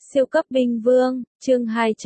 Siêu cấp binh vương, chương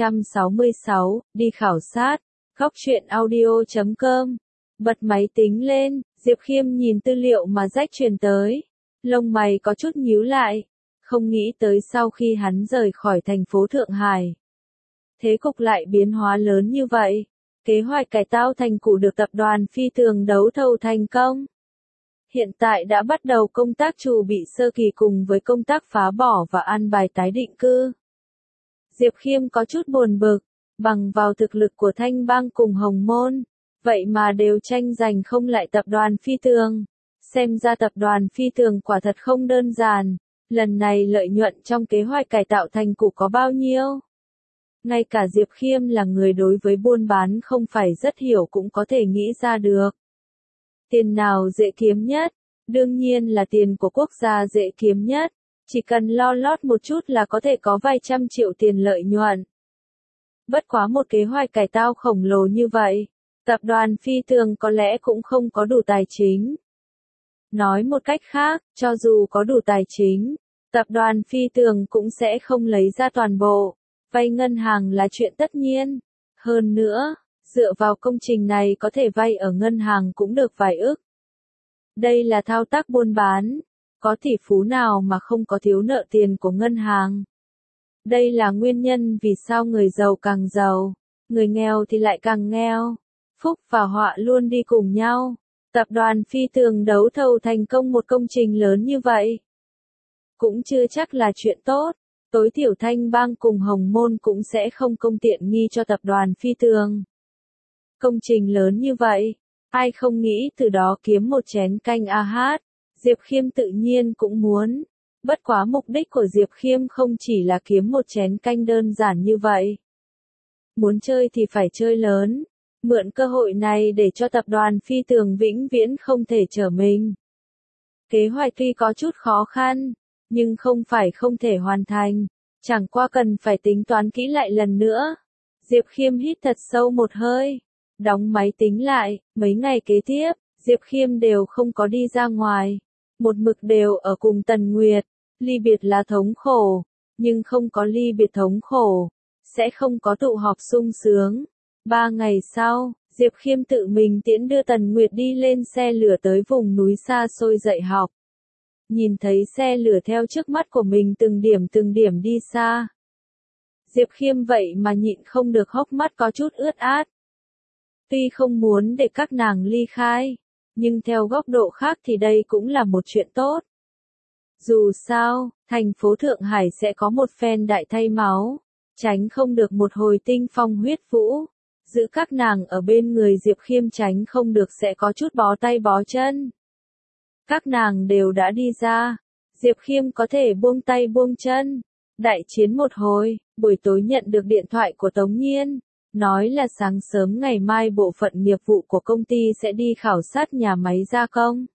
266, đi khảo sát, góc truyện audio.com. Bật máy tính lên, Diệp Khiêm nhìn tư liệu mà rách truyền tới. Lông mày có chút nhíu lại. Không nghĩ tới sau khi hắn rời khỏi thành phố Thượng Hải, thế cục lại biến hóa lớn như vậy. Kế hoạch cải tạo thành cũ được tập đoàn Phi Tường đấu thầu thành công. Hiện tại đã bắt đầu công tác chuẩn bị sơ kỳ cùng với công tác phá bỏ và an bài tái định cư. Diệp Khiêm có chút buồn bực, bằng vào thực lực của Thanh Bang cùng Hồng Môn, vậy mà đều tranh giành không lại tập đoàn Phi Tường. Xem ra tập đoàn Phi Tường quả thật không đơn giản, lần này lợi nhuận trong kế hoạch cải tạo thành cũ có bao nhiêu? Ngay cả Diệp Khiêm là người đối với buôn bán không phải rất hiểu cũng có thể nghĩ ra được. Tiền nào dễ kiếm nhất? Đương nhiên là tiền của quốc gia dễ kiếm nhất. Chỉ cần lo lót một chút là có thể có vài trăm triệu tiền lợi nhuận. Bất quá một kế hoạch cải tạo khổng lồ như vậy, tập đoàn Phi Tường có lẽ cũng không có đủ tài chính. Nói một cách khác, cho dù có đủ tài chính, tập đoàn Phi Tường cũng sẽ không lấy ra toàn bộ. Vay ngân hàng là chuyện tất nhiên. Hơn nữa, dựa vào công trình này có thể vay ở ngân hàng cũng được vài ức. Đây là thao tác buôn bán. Có tỷ phú nào mà không có thiếu nợ tiền của ngân hàng. Đây là nguyên nhân vì sao người giàu càng giàu, người nghèo thì lại càng nghèo. Phúc và họa luôn đi cùng nhau. Tập đoàn Phi Tường đấu thầu thành công một công trình lớn như vậy. Cũng chưa chắc là chuyện tốt. Tối thiểu Thanh Bang cùng Hồng Môn cũng sẽ không công tiện nghi cho tập đoàn Phi Tường. Công trình lớn như vậy, ai không nghĩ từ đó kiếm một chén canh a hát. Diệp Khiêm tự nhiên cũng muốn. Bất quá mục đích của Diệp Khiêm không chỉ là kiếm một chén canh đơn giản như vậy. Muốn chơi thì phải chơi lớn. Mượn cơ hội này để cho tập đoàn Phi Tường vĩnh viễn không thể trở mình. Kế hoạch tuy có chút khó khăn, nhưng không phải không thể hoàn thành. Chẳng qua cần phải tính toán kỹ lại lần nữa. Diệp Khiêm hít thật sâu một hơi. Đóng máy tính lại, mấy ngày kế tiếp, Diệp Khiêm đều không có đi ra ngoài. Một mực đều ở cùng Tần Nguyệt. Ly biệt là thống khổ, nhưng không có ly biệt thống khổ, sẽ không có tụ họp sung sướng. 3 ngày sau, Diệp Khiêm tự mình tiễn đưa Tần Nguyệt đi lên xe lửa tới vùng núi xa xôi dạy học. Nhìn thấy xe lửa theo trước mắt của mình từng điểm đi xa. Diệp Khiêm vậy mà nhịn không được hốc mắt có chút ướt át. Tuy không muốn để các nàng ly khai, nhưng theo góc độ khác thì đây cũng là một chuyện tốt. Dù sao, thành phố Thượng Hải sẽ có một phen đại thay máu, tránh không được một hồi tinh phong huyết vũ. Giữ các nàng ở bên người Diệp Khiêm tránh không được sẽ có chút bó tay bó chân. Các nàng đều đã đi ra, Diệp Khiêm có thể buông tay buông chân. Đại chiến một hồi, buổi tối nhận được điện thoại của Tống Nhiên. Nói là sáng sớm ngày mai bộ phận nghiệp vụ của công ty sẽ đi khảo sát nhà máy gia công.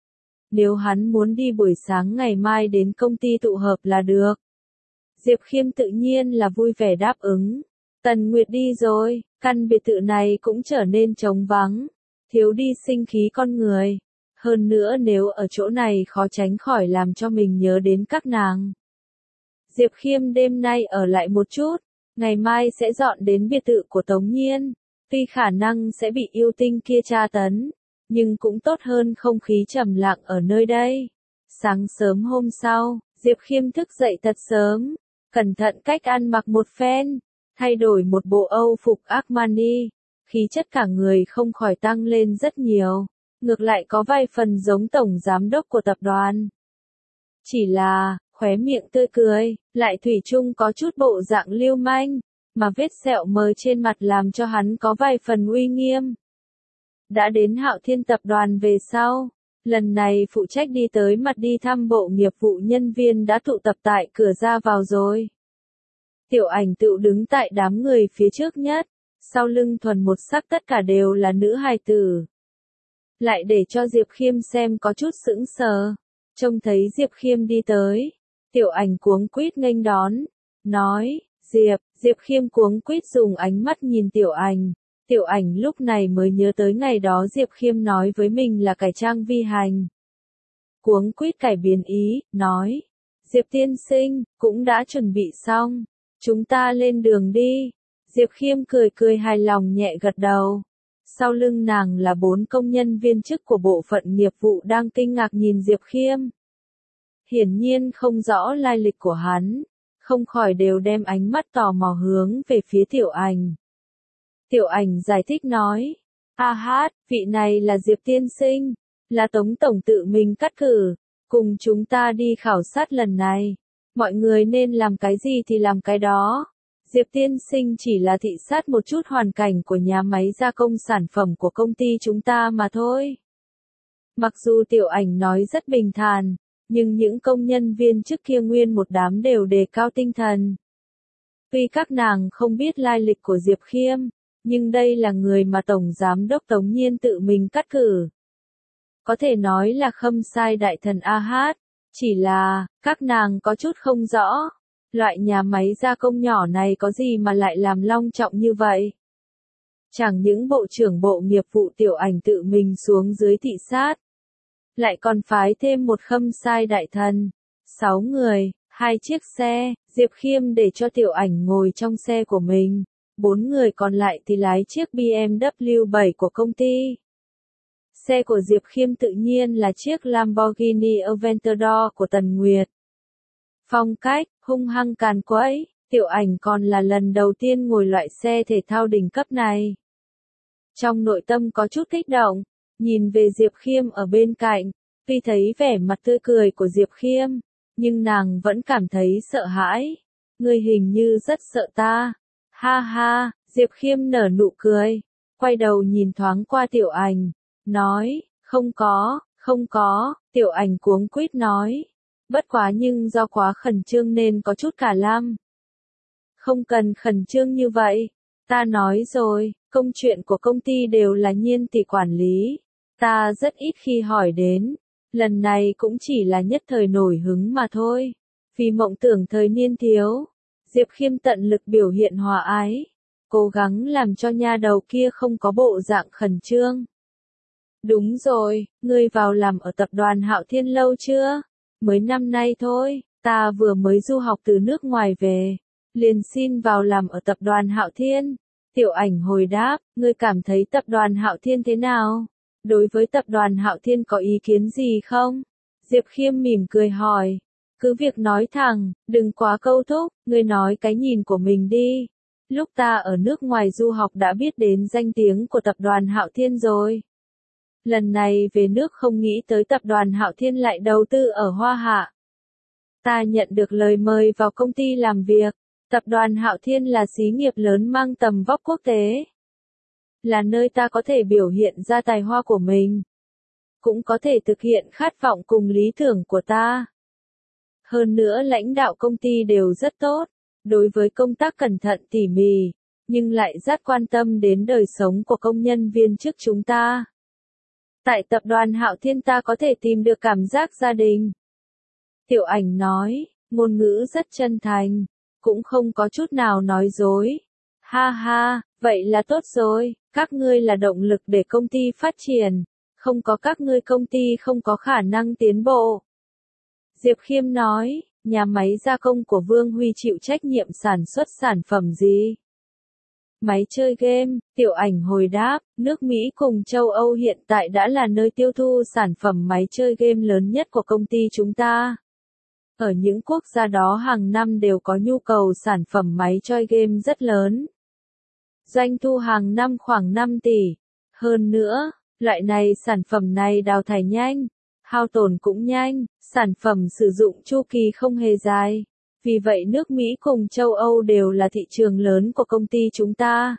Nếu hắn muốn đi buổi sáng ngày mai đến công ty tụ hợp là được. Diệp Khiêm tự nhiên là vui vẻ đáp ứng. Tần Nguyệt đi rồi, căn biệt thự này cũng trở nên trống vắng, thiếu đi sinh khí con người. Hơn nữa nếu ở chỗ này khó tránh khỏi làm cho mình nhớ đến các nàng. Diệp Khiêm đêm nay ở lại một chút. Ngày mai sẽ dọn đến biệt thự của Tống Nhiên. Tuy khả năng sẽ bị yêu tinh kia tra tấn, nhưng cũng tốt hơn không khí trầm lặng ở nơi đây. Sáng sớm hôm sau, Diệp Khiêm thức dậy thật sớm, cẩn thận cách ăn mặc một phen, thay đổi một bộ Âu phục Armani, khí chất cả người không khỏi tăng lên rất nhiều, ngược lại có vài phần giống tổng giám đốc của tập đoàn. Chỉ là, khóe miệng tươi cười, lại thủy chung có chút bộ dạng lưu manh, mà vết sẹo mờ trên mặt làm cho hắn có vài phần uy nghiêm. Đã đến Hạo Thiên tập đoàn về sau, lần này phụ trách đi tới mặt đi thăm bộ nghiệp vụ nhân viên đã tụ tập tại cửa ra vào rồi. Tiểu Ảnh tự đứng tại đám người phía trước nhất, sau lưng thuần một sắc tất cả đều là nữ hài tử. Lại để cho Diệp Khiêm xem có chút sững sờ, trông thấy Diệp Khiêm đi tới. Tiểu Ảnh cuống quýt nghênh đón, nói, Diệp Khiêm cuống quýt dùng ánh mắt nhìn Tiểu Ảnh. Tiểu Ảnh lúc này mới nhớ tới ngày đó Diệp Khiêm nói với mình là cải trang vi hành. Cuống quýt cải biến ý, nói, Diệp tiên sinh, cũng đã chuẩn bị xong. Chúng ta lên đường đi. Diệp Khiêm cười cười hài lòng nhẹ gật đầu. Sau lưng nàng là 4 công nhân viên chức của bộ phận nghiệp vụ đang kinh ngạc nhìn Diệp Khiêm. Hiển nhiên không rõ lai lịch của hắn, không khỏi đều đem ánh mắt tò mò hướng về phía Tiểu Ảnh. Tiểu Ảnh giải thích nói, vị này là Diệp tiên sinh, là Tống tổng tự mình cắt cử, cùng chúng ta đi khảo sát lần này. Mọi người nên làm cái gì thì làm cái đó. Diệp tiên sinh chỉ là thị sát một chút hoàn cảnh của nhà máy gia công sản phẩm của công ty chúng ta mà thôi. Mặc dù Tiểu Ảnh nói rất bình thản, nhưng những công nhân viên trước kia nguyên một đám đều đề cao tinh thần. Tuy các nàng không biết lai lịch của Diệp Khiêm, nhưng đây là người mà Tổng Giám đốc Tống Nhiên tự mình cắt cử. Có thể nói là khâm sai đại thần A-hát, chỉ là, các nàng có chút không rõ. Loại nhà máy gia công nhỏ này có gì mà lại làm long trọng như vậy? Chẳng những bộ trưởng bộ nghiệp vụ Tiểu Ảnh tự mình xuống dưới thị sát, lại còn phái thêm một khâm sai đại thần. 6 người, 2 chiếc xe, Diệp Khiêm để cho Tiểu Ảnh ngồi trong xe của mình. 4 người còn lại thì lái chiếc BMW 7 của công ty. Xe của Diệp Khiêm tự nhiên là chiếc Lamborghini Aventador của Tần Nguyệt. Phong cách, hung hăng càn quấy, Tiểu Ảnh còn là lần đầu tiên ngồi loại xe thể thao đỉnh cấp này. Trong nội tâm có chút kích động, nhìn về Diệp Khiêm ở bên cạnh, tuy thấy vẻ mặt tươi cười của Diệp Khiêm, nhưng nàng vẫn cảm thấy sợ hãi. Ngươi hình như rất sợ ta. Ha ha, Diệp Khiêm nở nụ cười, quay đầu nhìn thoáng qua Tiểu Ảnh, nói, không có, Tiểu Ảnh cuống quýt nói, bất quá nhưng do quá khẩn trương nên có chút cả lăm. Không cần khẩn trương như vậy, ta nói rồi, công chuyện của công ty đều là Nhiên tỷ quản lý, ta rất ít khi hỏi đến, lần này cũng chỉ là nhất thời nổi hứng mà thôi, vì mộng tưởng thời niên thiếu. Diệp Khiêm tận lực biểu hiện hòa ái, cố gắng làm cho nha đầu kia không có bộ dạng khẩn trương. Đúng rồi, ngươi vào làm ở tập đoàn Hạo Thiên lâu chưa? Mới năm nay thôi, ta vừa mới du học từ nước ngoài về, liền xin vào làm ở tập đoàn Hạo Thiên. Tiểu Ảnh hồi đáp, ngươi cảm thấy tập đoàn Hạo Thiên thế nào? Đối với tập đoàn Hạo Thiên có ý kiến gì không? Diệp Khiêm mỉm cười hỏi. Cứ việc nói thẳng, đừng quá câu thúc, ngươi nói cái nhìn của mình đi. Lúc ta ở nước ngoài du học đã biết đến danh tiếng của tập đoàn Hạo Thiên rồi. Lần này về nước không nghĩ tới tập đoàn Hạo Thiên lại đầu tư ở Hoa Hạ. Ta nhận được lời mời vào công ty làm việc. Tập đoàn Hạo Thiên là xí nghiệp lớn mang tầm vóc quốc tế. Là nơi ta có thể biểu hiện ra tài hoa của mình. Cũng có thể thực hiện khát vọng cùng lý tưởng của ta. Hơn nữa lãnh đạo công ty đều rất tốt, đối với công tác cẩn thận tỉ mỉ, nhưng lại rất quan tâm đến đời sống của công nhân viên chức chúng ta. Tại tập đoàn Hạo Thiên ta có thể tìm được cảm giác gia đình. Tiểu Ảnh nói, ngôn ngữ rất chân thành, cũng không có chút nào nói dối. Ha ha, vậy là tốt rồi, các ngươi là động lực để công ty phát triển, không có các ngươi công ty không có khả năng tiến bộ. Diệp Khiêm nói, nhà máy gia công của Vương Huy chịu trách nhiệm sản xuất sản phẩm gì? Máy chơi game, Tiểu Ảnh hồi đáp, nước Mỹ cùng châu Âu hiện tại đã là nơi tiêu thụ sản phẩm máy chơi game lớn nhất của công ty chúng ta. Ở những quốc gia đó hàng năm đều có nhu cầu sản phẩm máy chơi game rất lớn. Doanh thu hàng năm khoảng 5 tỷ. Hơn nữa, loại này sản phẩm này đào thải nhanh, hao tổn cũng nhanh, sản phẩm sử dụng chu kỳ không hề dài. Vì vậy nước Mỹ cùng châu Âu đều là thị trường lớn của công ty chúng ta.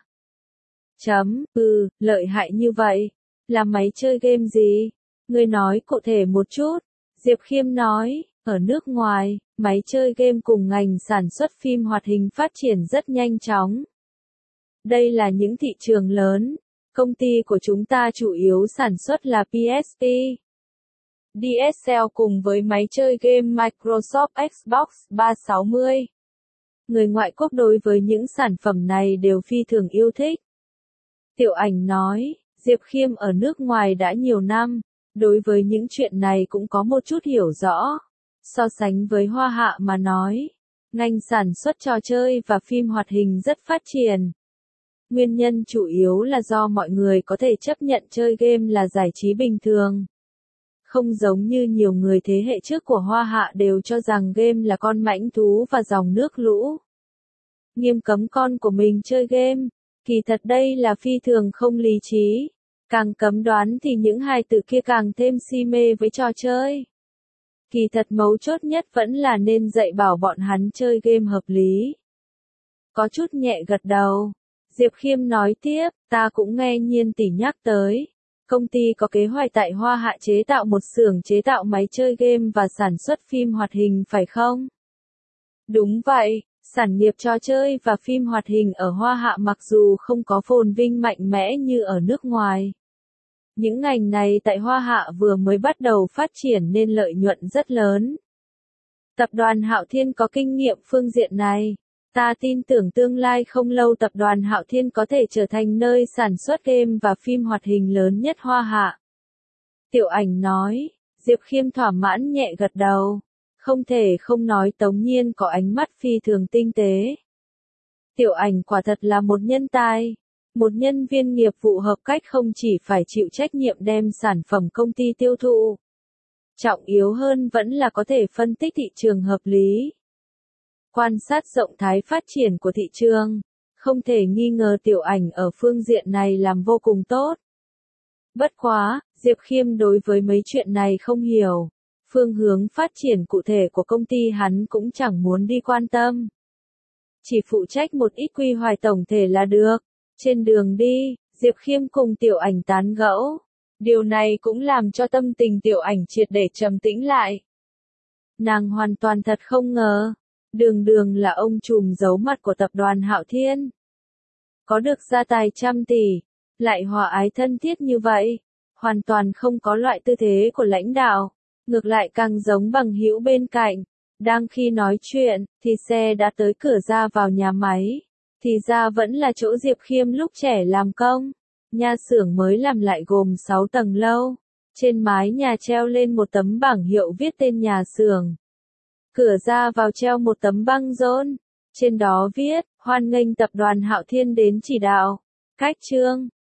Lợi hại như vậy. Là máy chơi game gì? Ngươi nói cụ thể một chút. Diệp Khiêm nói, ở nước ngoài, máy chơi game cùng ngành sản xuất phim hoạt hình phát triển rất nhanh chóng. Đây là những thị trường lớn. Công ty của chúng ta chủ yếu sản xuất là PSP. DSL cùng với máy chơi game Microsoft Xbox 360. Người ngoại quốc đối với những sản phẩm này đều phi thường yêu thích. Tiểu Ảnh nói, Diệp Khiêm ở nước ngoài đã nhiều năm, đối với những chuyện này cũng có một chút hiểu rõ. So sánh với Hoa Hạ mà nói, ngành sản xuất trò chơi và phim hoạt hình rất phát triển. Nguyên nhân chủ yếu là do mọi người có thể chấp nhận chơi game là giải trí bình thường. Không giống như nhiều người thế hệ trước của Hoa Hạ đều cho rằng game là con mãnh thú và dòng nước lũ. Nghiêm cấm con của mình chơi game, kỳ thật đây là phi thường không lý trí. Càng cấm đoán thì những hài tử kia càng thêm si mê với trò chơi. Kỳ thật mấu chốt nhất vẫn là nên dạy bảo bọn hắn chơi game hợp lý. Có chút nhẹ gật đầu. Diệp Khiêm nói tiếp, ta cũng nghe Nhiên tỷ nhắc tới. Công ty có kế hoạch tại Hoa Hạ chế tạo một xưởng chế tạo máy chơi game và sản xuất phim hoạt hình phải không? Đúng vậy, sản nghiệp trò chơi và phim hoạt hình ở Hoa Hạ mặc dù không có phồn vinh mạnh mẽ như ở nước ngoài. Những ngành này tại Hoa Hạ vừa mới bắt đầu phát triển nên lợi nhuận rất lớn. Tập đoàn Hạo Thiên có kinh nghiệm phương diện này. Ta tin tưởng tương lai không lâu tập đoàn Hạo Thiên có thể trở thành nơi sản xuất game và phim hoạt hình lớn nhất Hoa Hạ. Tiểu Ảnh nói, Diệp Khiêm thỏa mãn nhẹ gật đầu. Không thể không nói Tống Nhiên có ánh mắt phi thường tinh tế. Tiểu Ảnh quả thật là một nhân tài. Một nhân viên nghiệp vụ hợp cách không chỉ phải chịu trách nhiệm đem sản phẩm công ty tiêu thụ. Trọng yếu hơn vẫn là có thể phân tích thị trường hợp lý. Quan sát rộng thái phát triển của thị trường, không thể nghi ngờ Tiểu Ảnh ở phương diện này làm vô cùng tốt. Bất quá, Diệp Khiêm đối với mấy chuyện này không hiểu. Phương hướng phát triển cụ thể của công ty hắn cũng chẳng muốn đi quan tâm. Chỉ phụ trách một ít quy hoạch tổng thể là được. Trên đường đi, Diệp Khiêm cùng Tiểu Ảnh tán gẫu. Điều này cũng làm cho tâm tình Tiểu Ảnh triệt để trầm tĩnh lại. Nàng hoàn toàn thật không ngờ. Đường Đường là ông trùm giấu mặt của tập đoàn Hạo Thiên. Có được gia tài trăm tỷ, lại hòa ái thân thiết như vậy, hoàn toàn không có loại tư thế của lãnh đạo, ngược lại càng giống bằng hữu bên cạnh. Đang khi nói chuyện, thì xe đã tới cửa ra vào nhà máy, thì ra vẫn là chỗ Diệp Khiêm lúc trẻ làm công. Nhà xưởng mới làm lại gồm 6 tầng lâu, trên mái nhà treo lên một tấm bảng hiệu viết tên nhà xưởng. Cửa ra vào treo một tấm băng rôn, trên đó viết, hoan nghênh tập đoàn Hạo Thiên đến chỉ đạo. Cách chương